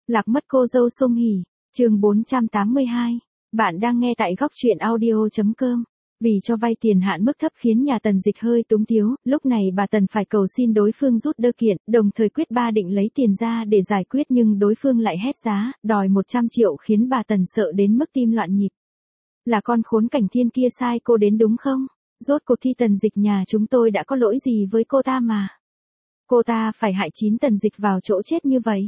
Lạc mất cô dâu Song Hỷ, chương 482. Bạn đang nghe tại góc truyện audio.com. Vì cho vay tiền hạn mức thấp khiến nhà Tần Dịch hơi túng thiếu, lúc này bà Tần phải cầu xin đối phương rút đơn kiện, đồng thời quyết ba định lấy tiền ra để giải quyết, nhưng đối phương lại hét giá, đòi 100 triệu khiến bà Tần sợ đến mức tim loạn nhịp. Là con khốn Cảnh Thiên kia sai cô đến đúng không? Rốt cuộc thì Tần Dịch nhà chúng tôi đã có lỗi gì với cô ta mà? Cô ta phải hại chín Tần Dịch vào chỗ chết như vậy.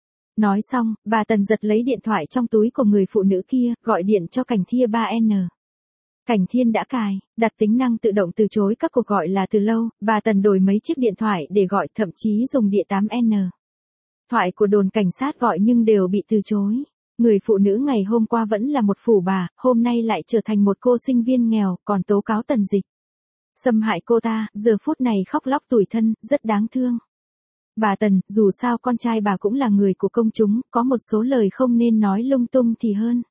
Nói xong, bà Tần giật lấy điện thoại trong túi của người phụ nữ kia, gọi điện cho Cảnh Thiên 3N. Cảnh Thiên đã cài, đặt tính năng tự động từ chối các cuộc gọi là từ lâu, bà Tần đổi mấy chiếc điện thoại để gọi, thậm chí dùng địa 8N. Thoại của đồn cảnh sát gọi nhưng đều bị từ chối. Người phụ nữ ngày hôm qua vẫn là một phù bà, hôm nay lại trở thành một cô sinh viên nghèo, còn tố cáo Tần Dịch xâm hại cô ta, giờ phút này khóc lóc tủi thân, rất đáng thương. Bà Tần, dù sao con trai bà cũng là người của công chúng, có một số lời không nên nói lung tung thì hơn.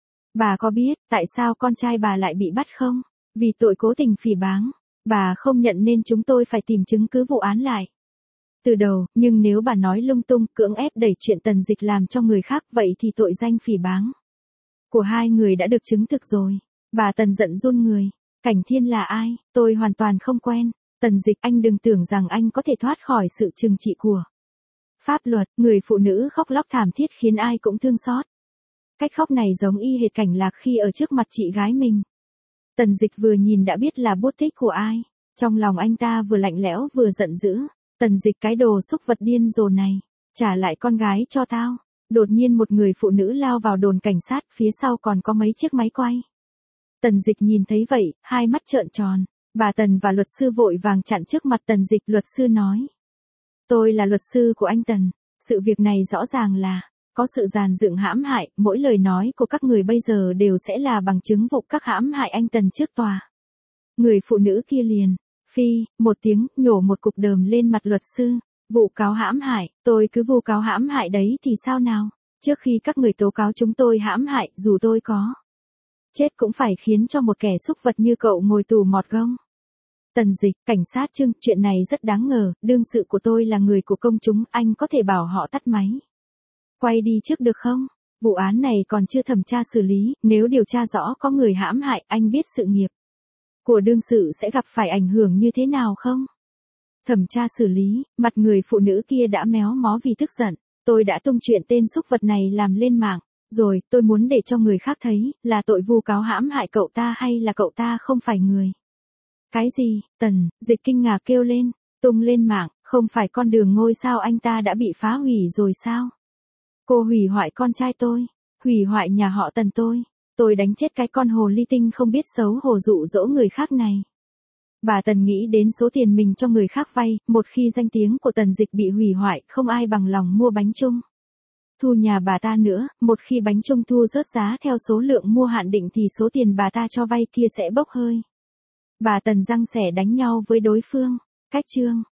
Bà có biết tại sao con trai bà lại bị bắt không? Vì tội cố tình phỉ báng. Bà không nhận nên chúng tôi phải tìm chứng cứ vụ án lại từ đầu, nhưng nếu bà nói lung tung, cưỡng ép đẩy chuyện Tần Dịch làm cho người khác, vậy thì tội danh phỉ báng của hai người đã được chứng thực rồi. Bà Tần giận run người. Cảnh Thiên là ai? Tôi hoàn toàn không quen. Tần Dịch, anh đừng tưởng rằng anh có thể thoát khỏi sự trừng trị của pháp luật. Người phụ nữ khóc lóc thảm thiết khiến ai cũng thương xót. Cách khóc này giống y hệt Cảnh Lạc khi ở trước mặt chị gái mình. Tần Dịch vừa nhìn đã biết là bút tích của ai. Trong lòng anh ta vừa lạnh lẽo vừa giận dữ. Tần Dịch, cái đồ xúc vật điên rồ này, trả lại con gái cho tao. Đột nhiên một người phụ nữ lao vào đồn cảnh sát, phía sau còn có mấy chiếc máy quay. Tần Dịch nhìn thấy vậy, hai mắt trợn tròn. Bà Tần và luật sư vội vàng chặn trước mặt Tần Dịch. Luật sư nói: tôi là luật sư của anh Tần. Sự việc này rõ ràng là có sự dàn dựng hãm hại, mỗi lời nói của các người bây giờ đều sẽ là bằng chứng vụ các hãm hại anh Tần trước tòa. Người phụ nữ kia liền phi một tiếng, nhổ một cục đờm lên mặt luật sư. Vụ cáo hãm hại, tôi cứ vu cáo hãm hại đấy thì sao nào? Trước khi các người tố cáo chúng tôi hãm hại, dù tôi có chết cũng phải khiến cho một kẻ xúc vật như cậu ngồi tù mọt gông. Tần Dịch, cảnh sát Trương, chuyện này rất đáng ngờ, đương sự của tôi là người của công chúng, anh có thể bảo họ tắt máy quay đi trước được không? Vụ án này còn chưa thẩm tra xử lý, nếu điều tra rõ có người hãm hại, anh biết sự nghiệp của đương sự sẽ gặp phải ảnh hưởng như thế nào không? Thẩm tra xử lý, mặt người phụ nữ kia đã méo mó vì tức giận. Tôi đã tung chuyện tên xúc vật này làm lên mạng, rồi, tôi muốn để cho người khác thấy, là tội vu cáo hãm hại cậu ta hay là cậu ta không phải người. Cái gì? Tần Dịch kinh ngạc kêu lên, tung lên mạng, không phải con đường ngôi sao anh ta đã bị phá hủy rồi sao? Cô hủy hoại con trai tôi, hủy hoại nhà họ Tần tôi đánh chết cái con hồ ly tinh không biết xấu hổ dụ dỗ người khác này. Bà Tần nghĩ đến số tiền mình cho người khác vay, một khi danh tiếng của Tần Dịch bị hủy hoại, không ai bằng lòng mua bánh trung thu nhà bà ta nữa, một khi bánh trung thu rớt giá theo số lượng mua hạn định thì số tiền bà ta cho vay kia sẽ bốc hơi. Bà Tần giăng xẻ đánh nhau với đối phương. Cách chương